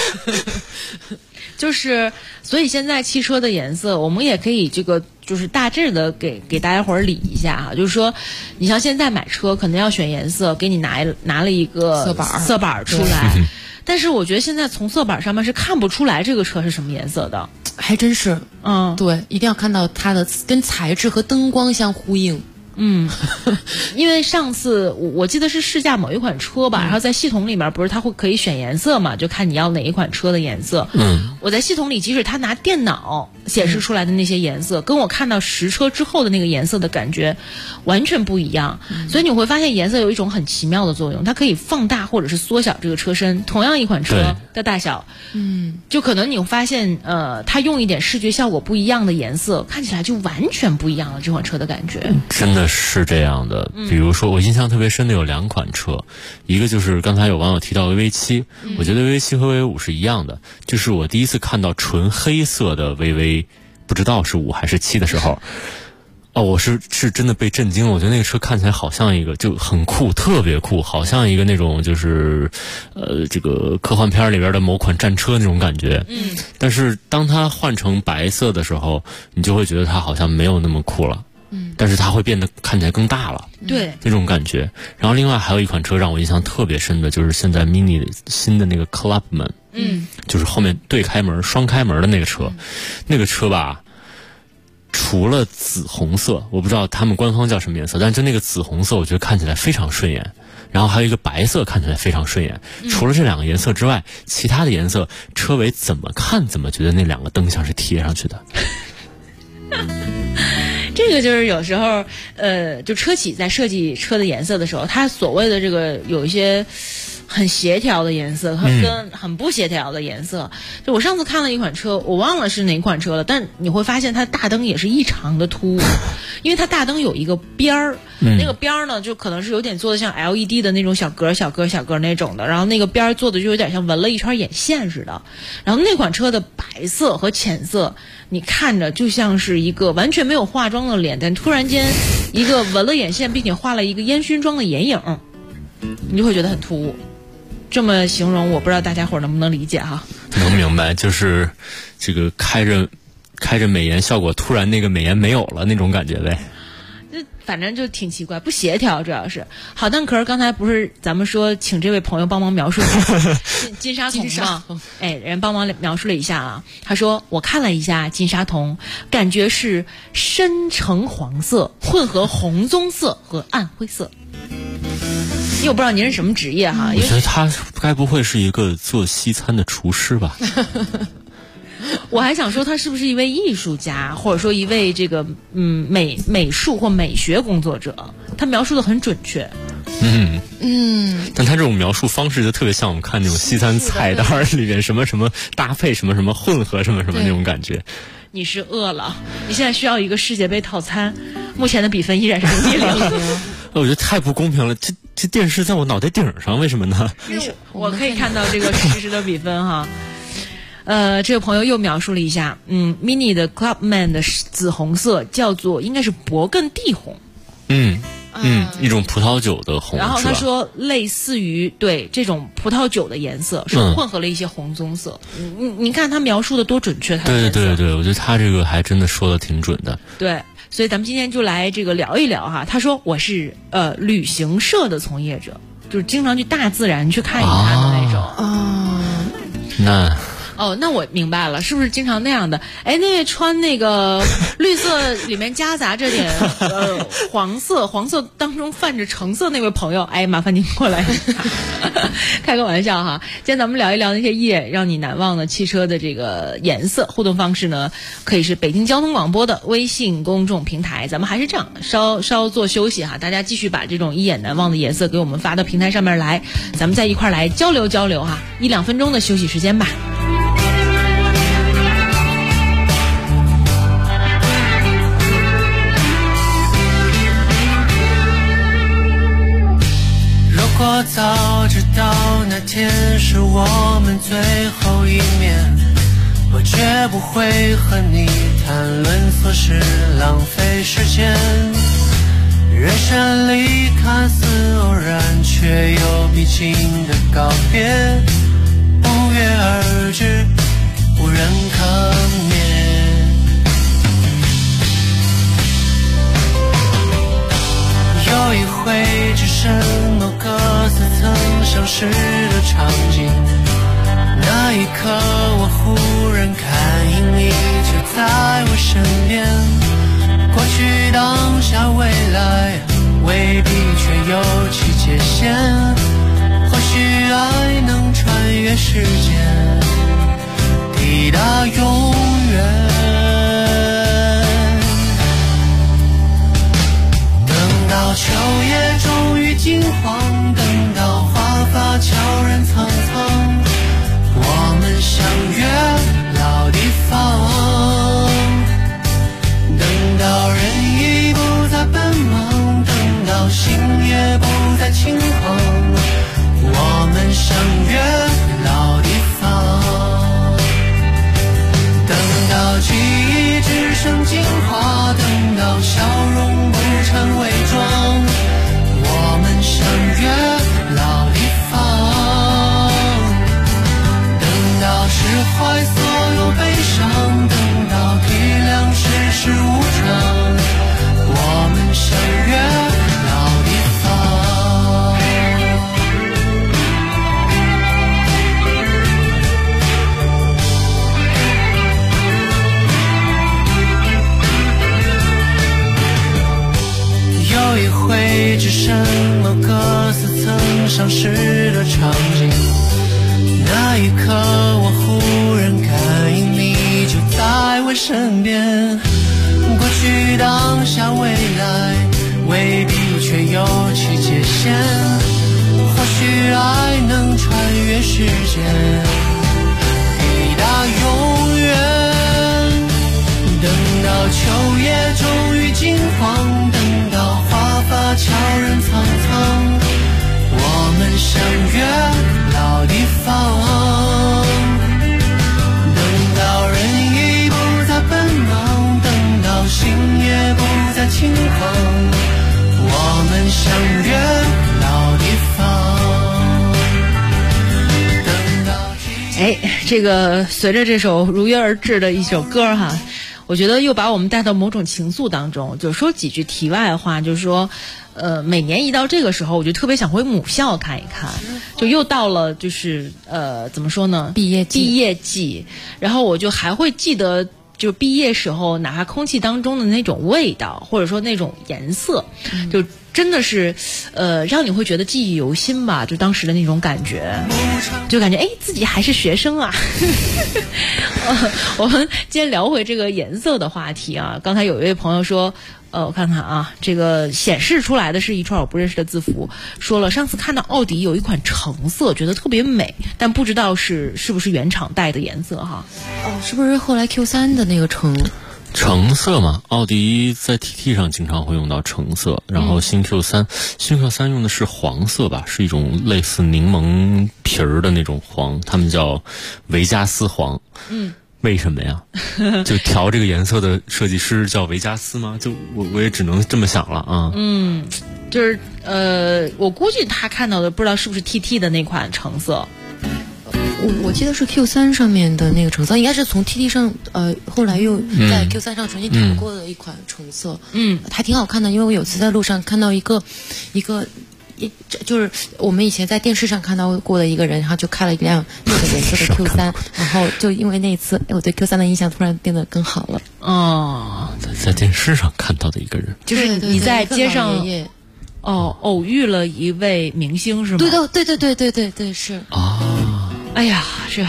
就是，所以现在汽车的颜色，我们也可以这个就是大致的给大家伙儿理一下哈。就是说，你像现在买车，可能要选颜色，给你拿了一个色板出来。但是我觉得现在从色板上面是看不出来这个车是什么颜色的， 还真是。对，一定要看到它的跟材质和灯光相呼应。 因为上次我记得是试驾某一款车吧，然后在系统里面不是它可以选颜色嘛，就看你要哪一款车的颜色。我在系统里，即使它拿电脑显示出来的那些颜色，跟我看到实车之后的那个颜色的感觉完全不一样。所以你会发现颜色有一种很奇妙的作用，它可以放大或者是缩小这个车身。同样一款车的大小，就可能你会发现它用一点视觉效果不一样的颜色，看起来就完全不一样了，这款车的感觉。 真的是这样的。比如说我印象特别深的有2款车，一个就是刚才有网友提到 VV7，我觉得 VV7 和 VV5 是一样的，就是我第一次看到纯黑色的 VV， 不知道是5还是7的时候，我是真的被震惊了。我觉得那个车看起来好像一个就很酷，特别酷，好像一个那种就是这个科幻片里边的某款战车那种感觉。但是当它换成白色的时候，你就会觉得它好像没有那么酷了。但是它会变得看起来更大了， 对， 那种感觉。然后另外还有一款车让我印象特别深的，就是现在 Mini 新的那个 Clubman，就是后面对开门双开门的那个车，那个车吧，除了紫红色，我不知道他们官方叫什么颜色，但就那个紫红色，我觉得看起来非常顺眼。然后还有一个白色看起来非常顺眼。除了这2个颜色之外，其他的颜色车尾怎么看怎么觉得那2个灯像是贴上去的。 这个就是有时候，就车企在设计车的颜色的时候，它所谓的这个有一些很协调的颜色，跟很不协调的颜色。就我上次看了一款车，我忘了是哪款车了，但你会发现它大灯也是异常的凸，因为它大灯有一个边儿，那个边儿呢就可能是有点做的像 LED 的那种小格那种的，然后那个边儿做的就有点像纹了一圈眼线似的。然后那款车的白色和浅色，你看着就像是一个完全没有化妆的脸，但突然间一个纹了眼线并且画了一个烟熏妆的眼影，你就会觉得很突兀。这么形容，我不知道大家伙能不能理解哈？ 能明白，就是这个开着美颜效果，突然那个美颜没有了那种感觉呗。 反正就挺奇怪，不协调，主要是。好，蛋壳刚才不是咱们说请这位朋友帮忙描述一下金沙童吗？哎，人帮忙描述了一下啊。他说我看了一下金沙童，感觉是深橙黄色混合红棕色和暗灰色。因为我不知道您是什么职业哈， 我觉得他该不会是一个做西餐的厨师吧？ 我还想说他是不是一位艺术家，或者说一位这个美术或美学工作者，他描述的很准确。 但他这种描述方式就特别像我们看那种西餐菜单里面什么什么搭配什么什么混合什么什么那种感觉。 你是饿了，你现在需要一个世界杯套餐，目前的比分依然是0-0。 我觉得太不公平了，这电视在我脑袋顶上，为什么呢？ 我可以看到这个实时的比分哈。这位朋友又描述了一下，mini 的 Clubman 的紫红色叫做应该是勃艮第红。 一种葡萄酒的红。 然后他说类似于对这种葡萄酒的颜色，是混合了一些红棕色。你看他描述的多准确，他的对，我觉得他这个还真的说的挺准的。 对，所以咱们今天就来这个聊一聊哈。他说我是旅行社的从业者，就是经常去大自然去看一看的那种。那我明白了，是不是经常那样的？哎，那位穿那个绿色里面夹杂着点黄色当中泛着橙色那位朋友，哎，麻烦您过来开个玩笑哈。今天咱们聊一聊那些一眼让你难忘的汽车的这个颜色。互动方式呢，可以是北京交通广播的微信公众平台。咱们还是这样，稍作休息哈，大家继续把这种一眼难忘的颜色给我们发到平台上面来，咱们再一块来交流哈，1-2分钟的休息时间吧。 如果早知道那天是我们最后一面，我绝不会和你谈论琐事，浪费时间。人生里看似偶然，却又必经的告别，不约而至，无人可免。有一回只剩某个似曾相识的场景，那一刻我忽然看见你就在我身边，过去当下未来未必却有其界限，或许爱能穿越时间抵达永远。等到秋叶终于金黄，等到花发悄然苍苍，我们相约老地方。等到人已不再奔忙，等到心也不再轻狂，我们相约老地方。等到记忆只剩精华，等到笑容不成伪装，我们相约老地方。等到释怀所有悲伤，等到体谅世事无常，我们相约老地方。有一回只剩某个似曾相识的场景，那一刻我忽然感应你就在我身边，过去当下未来未必却有其界限，或许爱能穿越时间抵达永远。等到秋叶终于金黄，等到花发悄然苍苍，我们相约老地方。等到人已不再奔忙，等到心也不再轻狂，我们相约老地方。 哎，这个随着这首如约而至的一首歌哈， 我觉得又把我们带到某种情愫当中。就说几句题外话，就是说，每年一到这个时候，我就特别想回母校看一看。就又到了，就是怎么说呢？毕业季，然后我就还会记得。就毕业时候，哪怕空气当中的那种味道，或者说那种颜色，就真的是，让你会觉得记忆犹新吧。就当时的那种感觉，就感觉自己还是学生啊。我们今天聊回这个颜色的话题啊。刚才有一位朋友说。我看看啊，这个显示出来的是一串我不认识的字符。说了，上次看到奥迪有一款橙色，觉得特别美，但不知道是不是原厂带的颜色哈。 是不是后来 Q3 的那个橙色嘛？奥迪在 TT 上经常会用到橙色，然后新 Q3 用的是黄色吧，是一种类似柠檬皮儿的那种黄，他们叫维加斯黄。为什么呀？就调这个颜色的设计师叫维加斯吗？就我也只能这么想了啊。 就是我估计他看到的不知道是不是 TT 的那款橙色。 我记得是 Q3 上面的那个橙色，应该是从 TT 上后来又在 Q3 上重新调过的一款橙色。还挺好看的，因为我有次在路上看到一个。就是我们以前在电视上看到过的一个人，然后就开了一辆那个颜色的 Q3，然后就因为那一次，我对 Q3 的印象突然变得更好了。 在电视上看到的一个人， 就是你在街上偶遇了一位明星是吗？ 对是啊。哎呀，这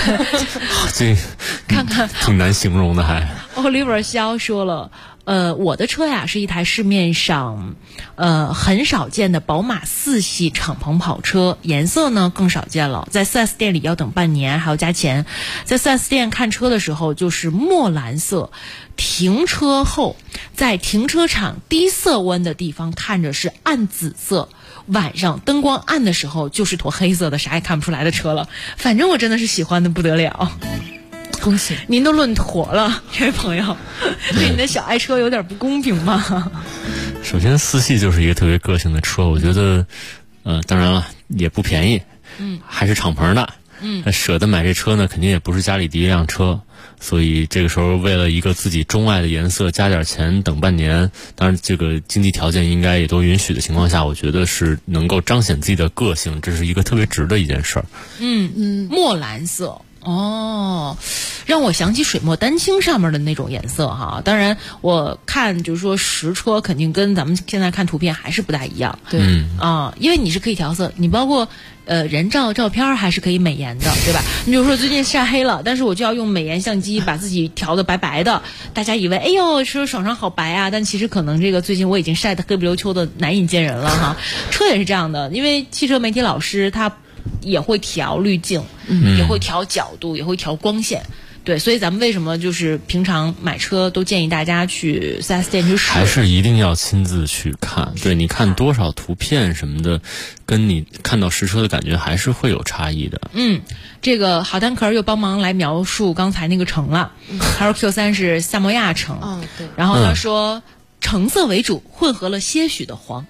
看看挺难形容的还。 Oliver 肖说了。我的车呀是一台市面上很少见的宝马4系敞篷跑车，颜色呢更少见了，在 4S 店里要等半年还要加钱。在 4S 店看车的时候就是墨蓝色，停车后在停车场低色温的地方看着是暗紫色，晚上灯光暗的时候就是坨黑色的啥也看不出来的车了。反正我真的是喜欢的不得了。 恭喜您都论妥了，这位朋友，对你的小爱车有点不公平吗？ 首先4系就是一个特别个性的车，我觉得当然了也不便宜，还是敞篷的，舍得买这车呢肯定也不是家里第一辆车，所以这个时候为了一个自己钟爱的颜色加点钱等半年，当然这个经济条件应该也都允许的情况下，我觉得是能够彰显自己的个性，这是一个特别值的一件事儿。 墨蓝色让我想起水墨丹青上面的那种颜色哈。当然我看就是说实车肯定跟咱们现在看图片还是不大一样。 对因为你是可以调色，你包括人照片还是可以美颜的，对吧？你比如说最近晒黑了，但是我就要用美颜相机把自己调得白白的，大家以为哎呦说手上好白啊，但其实可能这个最近我已经晒得黑不溜秋的难以见人了哈。车也是这样的，因为汽车媒体老师他也会调滤镜，也会调角度，也会调光线。对，所以咱们为什么就是平常买车都建议大家去 4S 店去试， 还是一定要亲自去看。对，你看多少图片什么的，跟你看到实车的感觉还是会有差异的。 这个好单壳又帮忙来描述刚才那个橙了，他说 Q3 是萨摩亚橙， 对， 然后他说橙色为主，混合了些许的黄，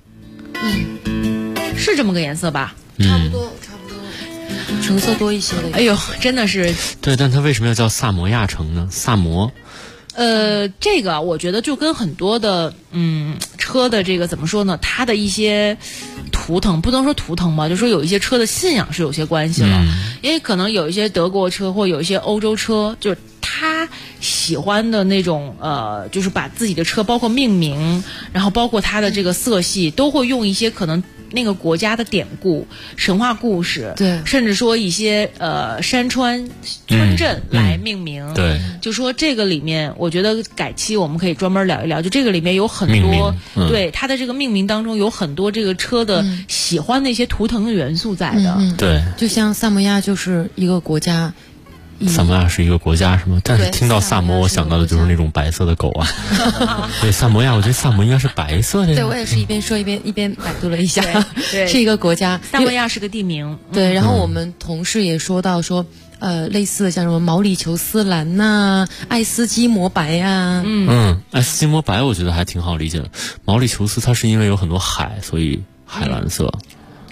是这么个颜色吧？ 差不多。橙色多一些的。 哎呦，真的是。 对，但它为什么要叫萨摩亚橙呢？萨摩。 这个我觉得就跟很多的车的这个怎么说呢？它的一些图腾，不能说图腾吧，就说有一些车的信仰是有些关系了。因为可能有一些德国车或有一些欧洲车，就是他喜欢的那种就是把自己的车包括命名，然后包括它的这个色系，都会用一些可能那个国家的典故、神话故事， 对， 甚至说一些山川村镇来命名。 对， 就说这个里面，我觉得改期我们可以专门聊一聊。就这个里面有很多，对它的这个命名当中有很多这个车的喜欢的一些图腾的元素在的。 对， 就像萨摩亚就是一个国家。 萨摩亚是一个国家是吗？但是听到萨摩，我想到的就是那种白色的狗啊。对，萨摩亚，我觉得萨摩应该是白色的。 对，我也是一边说一边百度了一下， 对， 是一个国家。 萨摩亚是个地名。 对，然后我们同事也说到说，类似的像什么毛里求斯蓝呐、爱斯基摩白呀。 爱斯基摩白我觉得还挺好理解的。毛里求斯它是因为有很多海，所以海蓝色。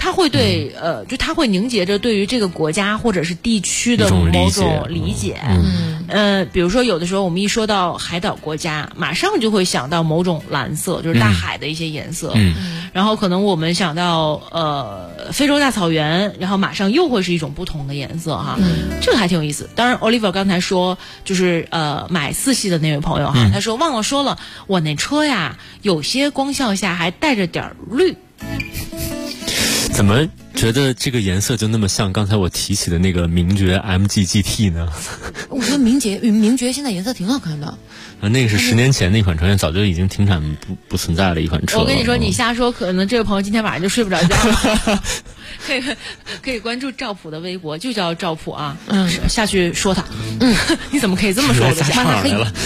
它会对就它会凝结着对于这个国家或者是地区的某种理解。比如说有的时候我们一说到海岛国家，马上就会想到某种蓝色，就是大海的一些颜色。然后可能我们想到非洲大草原，然后马上又会是一种不同的颜色哈。这个还挺有意思。当然 Oliver 刚才说就是买4系的那位朋友哈，他说忘了说了，我那车呀有些光效下还带着点绿。 怎么觉得这个颜色就那么像刚才我提起的那个名爵 MG GT 呢？ 我觉得名爵现在颜色挺好看的。 那个是10年前那款车，早就已经停产不存在了一款车。 我跟你说，你瞎说，可能这位朋友今天晚上就睡不着觉了。可以关注赵普的微博，就叫赵普啊。下去说他。你怎么可以这么说我的想法？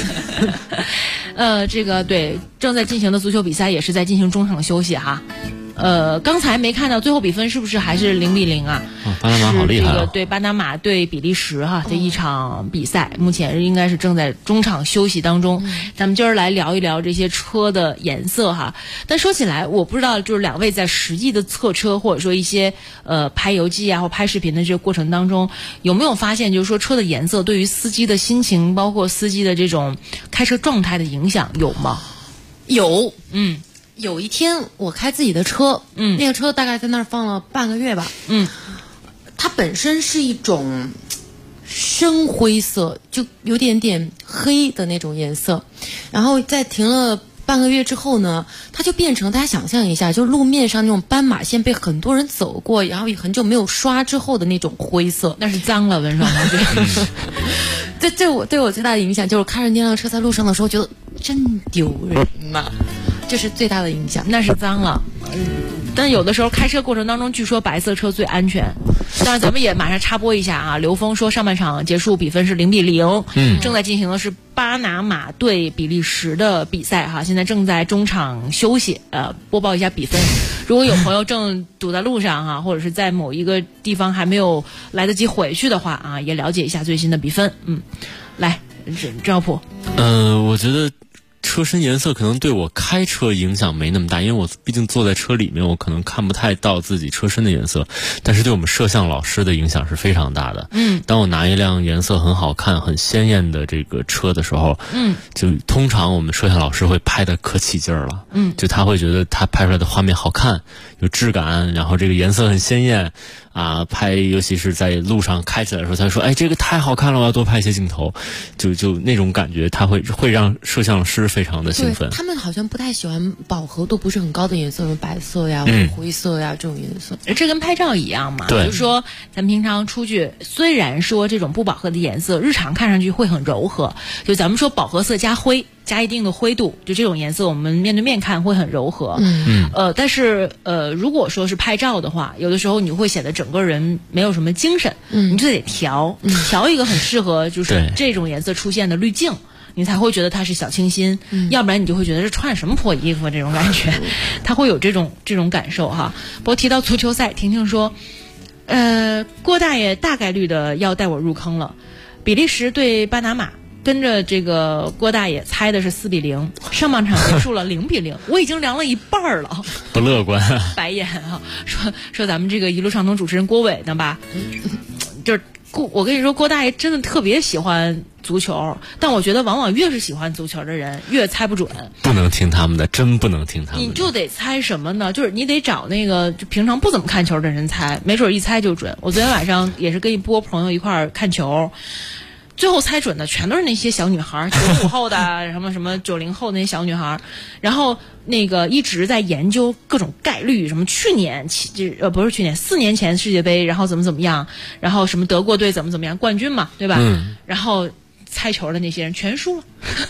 这个对正在进行的足球比赛也是在进行中场休息哈。刚才没看到最后比分是不是还是0-0啊？ 巴拿马好厉害啊！ 对，巴拿马对比利时哈，这一场比赛目前应该是正在中场休息当中。咱们今儿来聊一聊这些车的颜色哈。但说起来，我不知道就是两位在实际的测车或者说一些拍游记啊或拍视频的这个过程当中，有没有发现就是说车的颜色对于司机的心情，包括司机的这种开车状态的影响有吗？ 有，有一天我开自己的车，那个车大概在那儿放了半个月吧，它本身是一种深灰色，就有点点黑的那种颜色，然后在停了半个月之后呢，它就变成大家想象一下，就路面上那种斑马线被很多人走过，然后也很久没有刷之后的那种灰色， 那是脏了，文爽这对我最大的影响就是开着那辆车在路上的时候觉得真丢人呐。这是最大的影响， 那是脏了。但有的时候开车过程当中，据说白色车最安全。当然，咱们也马上插播一下啊。刘峰说，上半场结束比分是0-0，正在进行的是巴拿马对比利时的比赛哈，现在正在中场休息。播报一下比分。如果有朋友正堵在路上哈，或者是在某一个地方还没有来得及回去的话啊，也了解一下最新的比分。来，赵普。 我觉得车身颜色可能对我开车影响没那么大，因为我毕竟坐在车里面，我可能看不太到自己车身的颜色，但是对我们摄像老师的影响是非常大的。当我拿一辆颜色很好看很鲜艳的这个车的时候，就通常我们摄像老师会拍得可起劲儿了，就他会觉得他拍出来的画面好看有质感，然后这个颜色很鲜艳啊，尤其是在路上开起来的时候，他说哎这个太好看了，我要多拍一些镜头，就那种感觉，他会让摄像师非常的兴奋。 他们好像不太喜欢饱和度不是很高的颜色，什么白色呀、灰色呀这种颜色。 这跟拍照一样嘛，就是说咱们平常出去，虽然说这种不饱和的颜色日常看上去会很柔和，就咱们说饱和色加灰加一定的灰度，就这种颜色我们面对面看会很柔和。但是如果说是拍照的话，有的时候你会显得整个人没有什么精神，你就得调一个很适合就是这种颜色出现的滤镜，你才会觉得它是小清新，要不然你就会觉得是穿什么破衣服这种感觉，它会有这种感受哈。不过提到足球赛，婷婷说，郭大爷大概率的要带我入坑了，比利时对巴拿马。跟着这个郭大爷猜的是4-0，上半场结束了0-0，我已经凉了一半了， 不乐观啊！ 白眼啊！说咱们这个一路畅通主持人郭伟呢吧，就是我跟你说，郭大爷真的特别喜欢足球，但我觉得往往越是喜欢足球的人越猜不准。 不能听他们的，真不能听他们的。 你就得猜什么呢？就是你得找那个就平常不怎么看球的人猜，没准一猜就准。我昨天晚上也是跟一波朋友一块儿看球。最后猜准的全都是那些小女孩，95后的什么90后那些小女孩，然后那个一直在研究各种概率，什么4年前世界杯，然后怎么样，然后什么德国队怎么样冠军嘛，对吧？然后猜球的那些人全输了。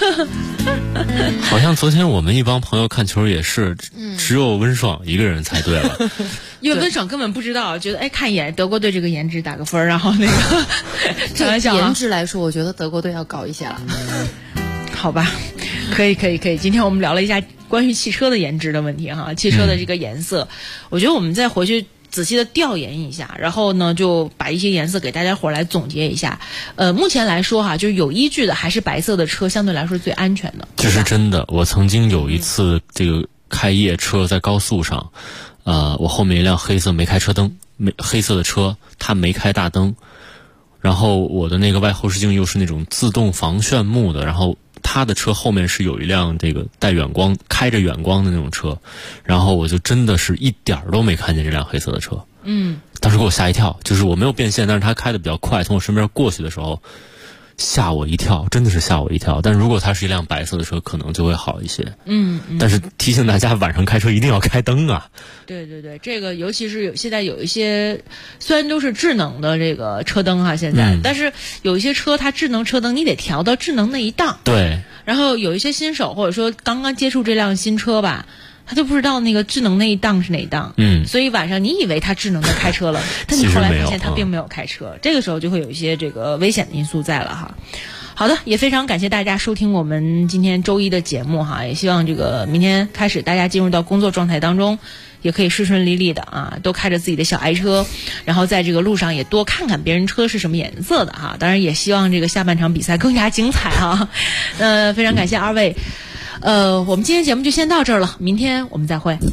好像昨天我们一帮朋友看球也是，只有温爽一个人猜对了。 因为温爽根本不知道，觉得看一眼德国队这个颜值打个分，然后那个开玩笑颜值来说，我觉得德国队要高一些了。 好吧，可以。今天我们聊了一下关于汽车的颜值的问题哈，汽车的这个颜色，我觉得我们再回去仔细的调研一下，然后呢就把一些颜色给大家伙来总结一下。目前来说哈，就是有依据的还是白色的车相对来说最安全的。 这是真的，我曾经有一次这个开夜车在高速上。 我后面一辆黑色没开车灯，黑色的车，它没开大灯，然后我的那个外后视镜又是那种自动防眩目的，然后他的车后面是有一辆这个带远光、开着远光的那种车，然后我就真的是一点都没看见这辆黑色的车。当时给我吓一跳，就是我没有变线，但是他开的比较快，从我身边过去的时候吓我一跳，真的是吓我一跳。但如果它是一辆白色的车，可能就会好一些。但是提醒大家，晚上开车一定要开灯啊。 对对对，这个尤其是现在有一些虽然都是智能的这个车灯哈，现在，但是有一些车它智能车灯你得调到智能那一档。 对。 然后有一些新手或者说刚刚接触这辆新车吧，他就不知道那个智能那一档是哪一档，所以晚上你以为他智能的开车了，但你后来发现他并没有开车，这个时候就会有一些这个危险的因素在了哈。好的，也非常感谢大家收听我们今天周一的节目哈，也希望这个明天开始大家进入到工作状态当中，也可以顺顺利利的啊，都开着自己的小爱车，然后在这个路上也多看看别人车是什么颜色的哈。当然也希望这个下半场比赛更加精彩哈。非常感谢二位。我们今天节目就先到这儿了，明天我们再会。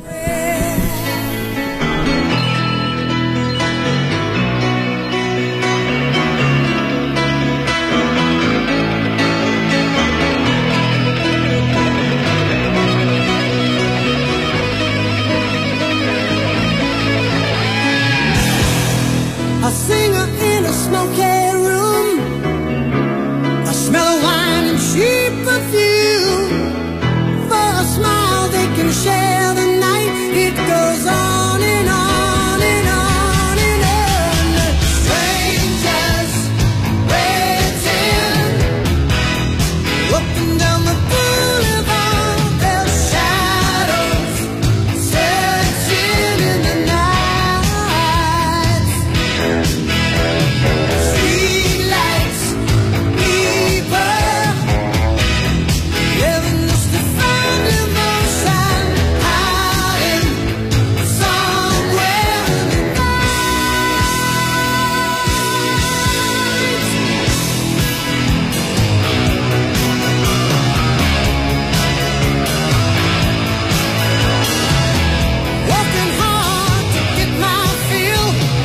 A singer in a smoky room, a smell of wine and cheap perfume. For a smile they can share the night. It goes on and on and on and on. Strangers waiting up and down the boulevard. Their shadows searching in the night. Streetlights, people, heaven must have found emotion hiding somewhere in the night. Working hard to get my fill.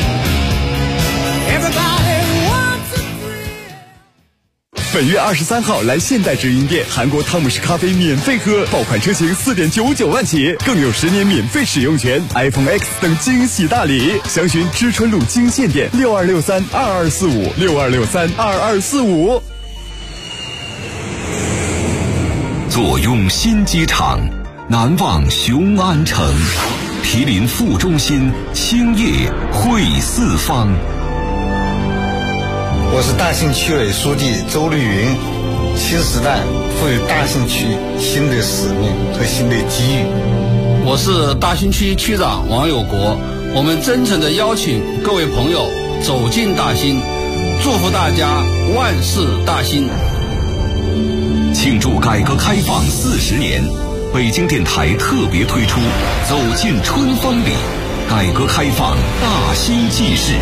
Everybody wants a thrill. 本月23号来现代直营店，韩国汤姆士咖啡免费喝，爆款车型4.99万起，更有10年免费使用权 ，iPhone X 等惊喜大礼。详询知春路金线店6263224562632245。 坐拥新机场，难忘雄安城，毗邻副中心，青叶汇四方。 我是大兴区委书记周绿云。新时代赋予大兴区新的使命和新的机遇。 我是大兴区区长王有国。我们真诚地邀请各位朋友走进大兴，祝福大家万事大兴。 庆祝改革开放40年，北京电台特别推出《走进春风里》，改革开放大兴纪事。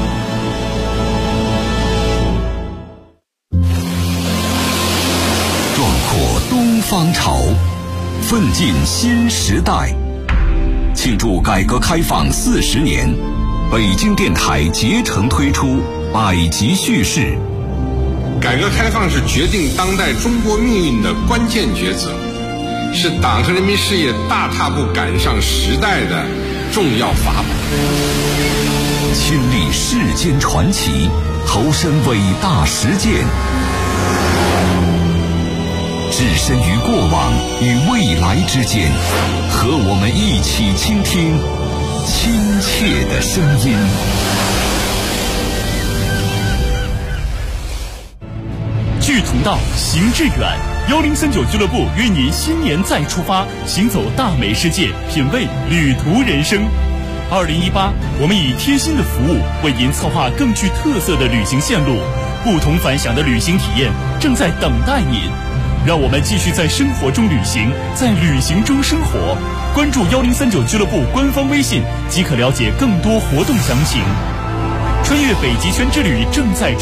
壮阔东方潮，奋进新时代。庆祝改革开放40年，北京电台竭诚推出百集叙事。 改革开放是决定当代中国命运的关键抉择，是党和人民事业大踏步赶上时代的重要法宝。 亲历世间传奇，投身伟大实践，置身于过往与未来之间，和我们一起倾听亲切的声音。 志同道，行致远。1039俱乐部约您新年再出发，行走大美世界，品味旅途人生。2018，我们以贴心的服务为您策划更具特色的旅行线路，不同凡响的旅行体验正在等待您。让我们继续在生活中旅行，在旅行中生活。关注1039俱乐部官方微信即可了解更多活动详情。穿越北极圈之旅正在